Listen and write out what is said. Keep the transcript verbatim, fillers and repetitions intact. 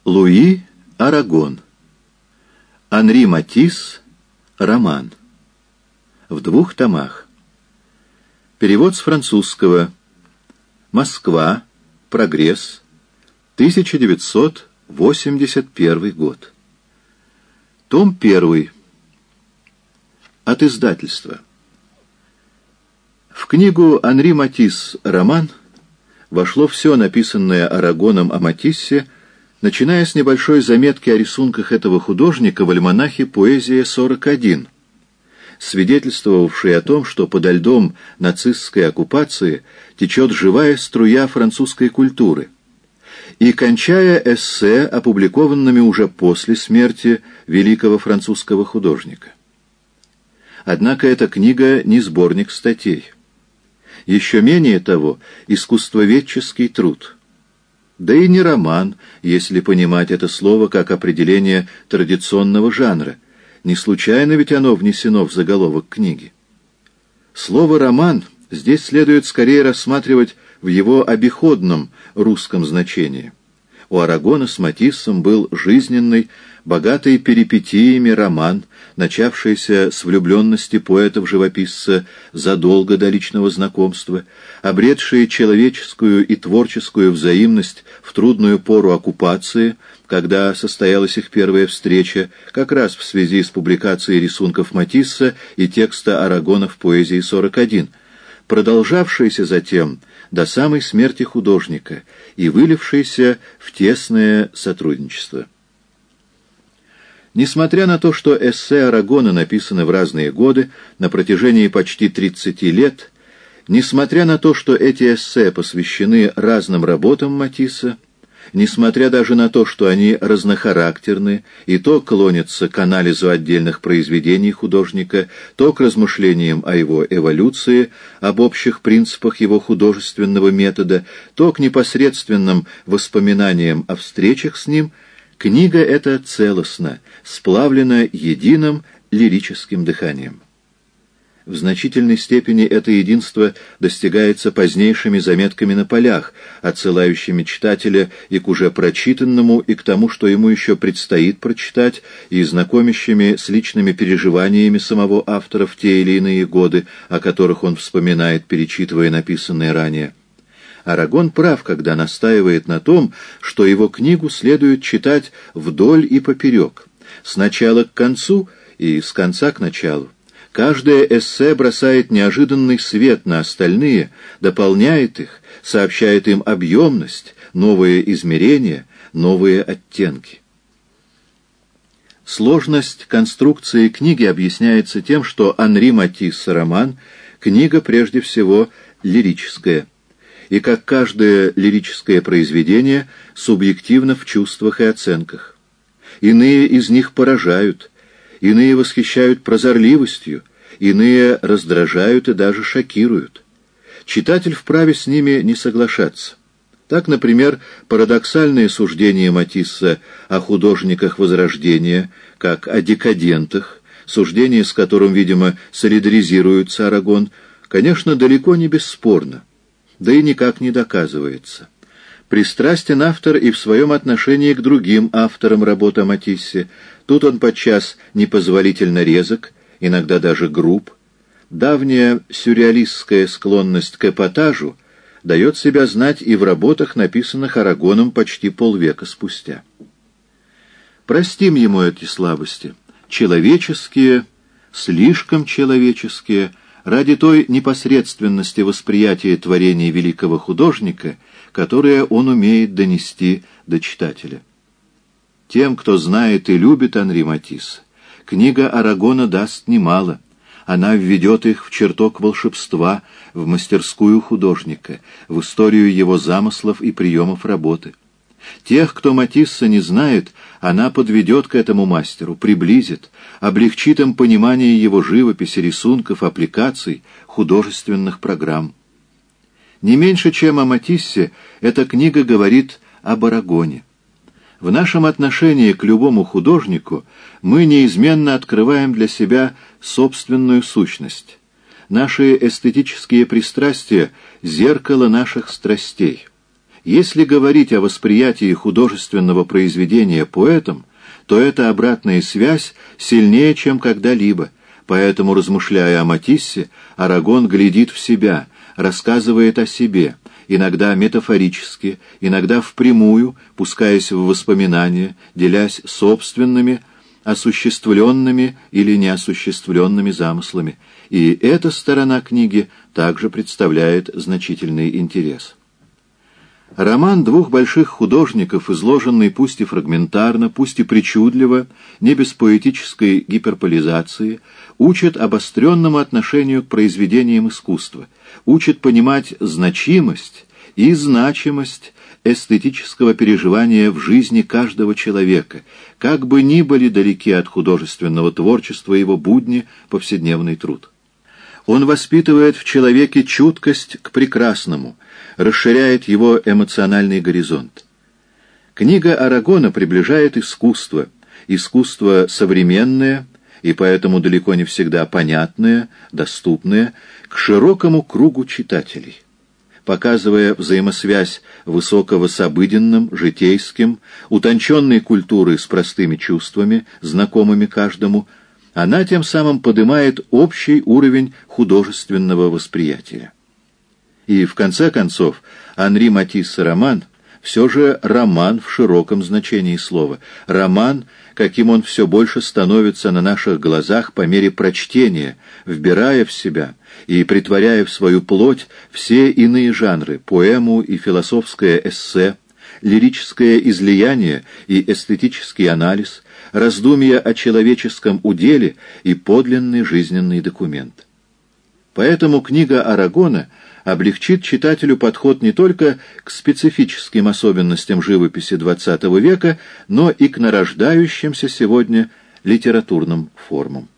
Луи Арагон. Анри Матисс. Роман. В двух томах. Перевод с французского. Москва. Прогресс. тысяча девятьсот восемьдесят первый год. Том первый. От издательства. В книгу Анри Матисс «Роман» вошло все написанное Арагоном о Матиссе, начиная с небольшой заметки о рисунках этого художника в альманахе «Поэзия сорок один», свидетельствовавшей о том, что подо льдом нацистской оккупации течет живая струя французской культуры, и кончая эссе, опубликованными уже после смерти великого французского художника. Однако эта книга не сборник статей. Еще менее того, искусствоведческий труд. Да и не роман, если понимать это слово как определение традиционного жанра. Не случайно ведь оно внесено в заголовок книги. Слово «роман» здесь следует скорее рассматривать в его обиходном русском значении. У Арагона с Матиссом был жизненный, богатый перипетиями роман, начавшийся с влюбленности поэта-живописца задолго до личного знакомства, обретший человеческую и творческую взаимность в трудную пору оккупации, когда состоялась их первая встреча, как раз в связи с публикацией рисунков Матисса и текста Арагона в «Поэзии сорок один», продолжавшийся затем до самой смерти художника и вылившийся в тесное сотрудничество. Несмотря на то, что эссе Арагона написаны в разные годы, на протяжении почти тридцати лет, несмотря на то, что эти эссе посвящены разным работам Матисса, несмотря даже на то, что они разнохарактерны и то клонятся к анализу отдельных произведений художника, то к размышлениям о его эволюции, об общих принципах его художественного метода, то к непосредственным воспоминаниям о встречах с ним, книга эта целостна, сплавлена единым лирическим дыханием. В значительной степени это единство достигается позднейшими заметками на полях, отсылающими читателя и к уже прочитанному, и к тому, что ему еще предстоит прочитать, и знакомящими с личными переживаниями самого автора в те или иные годы, о которых он вспоминает, перечитывая написанное ранее. Арагон прав, когда настаивает на том, что его книгу следует читать вдоль и поперек, с начала к концу и с конца к началу. Каждое эссе бросает неожиданный свет на остальные, дополняет их, сообщает им объемность, новые измерения, новые оттенки. Сложность конструкции книги объясняется тем, что Анри Матисс «Роман» — книга прежде всего лирическая, и, как каждое лирическое произведение, субъективно в чувствах и оценках. Иные из них поражают, иные восхищают прозорливостью, иные раздражают и даже шокируют. Читатель вправе с ними не соглашаться. Так, например, парадоксальные суждения Матисса о художниках Возрождения, как о декадентах, суждение, с которым, видимо, солидаризируется Арагон, конечно, далеко не бесспорно, да и никак не доказывается. Пристрастен автор и в своем отношении к другим авторам работ о Матиссе. Тут он подчас непозволительно резок, иногда даже груб. Давняя сюрреалистская склонность к эпатажу дает себя знать и в работах, написанных Арагоном почти полвека спустя. Простим ему эти слабости. Человеческие, слишком человеческие, ради той непосредственности восприятия творений великого художника, которое он умеет донести до читателя. Тем, кто знает и любит Анри Матисса, книга Арагона даст немало. Она введет их в чертог волшебства, в мастерскую художника, в историю его замыслов и приемов работы. Тех, кто Матисса не знает, она подведет к этому мастеру, приблизит, облегчит им понимание его живописи, рисунков, аппликаций, художественных программ. Не меньше, чем о Матиссе, эта книга говорит об Арагоне. В нашем отношении к любому художнику мы неизменно открываем для себя собственную сущность. Наши эстетические пристрастия — зеркало наших страстей. Если говорить о восприятии художественного произведения поэтом, то эта обратная связь сильнее, чем когда-либо, поэтому, размышляя о Матиссе, Арагон глядит в себя, рассказывает о себе, иногда метафорически, иногда впрямую, пускаясь в воспоминания, делясь собственными, осуществленными или неосуществленными замыслами, и эта сторона книги также представляет значительный интерес. Роман двух больших художников, изложенный пусть и фрагментарно, пусть и причудливо, не без поэтической гиперполизации, учит обостренному отношению к произведениям искусства, учит понимать значимость и значимость эстетического переживания в жизни каждого человека, как бы ни были далеки от художественного творчества его будни, повседневный труд. Он воспитывает в человеке чуткость к прекрасному, расширяет его эмоциональный горизонт. Книга Арагона приближает искусство, искусство современное и поэтому далеко не всегда понятное, доступное, к широкому кругу читателей, показывая взаимосвязь высокого с обыденным, житейским, утонченной культуры с простыми чувствами, знакомыми каждому. Она тем самым поднимает общий уровень художественного восприятия. И, в конце концов, Анри Матиссе-роман все же роман в широком значении слова. Роман, каким он все больше становится на наших глазах по мере прочтения, вбирая в себя и притворяя в свою плоть все иные жанры — поэму и философское эссе, лирическое излияние и эстетический анализ, раздумья о человеческом уделе и подлинный жизненный документ. Поэтому книга Арагона облегчит читателю подход не только к специфическим особенностям живописи двадцатого века, но и к нарождающимся сегодня литературным формам.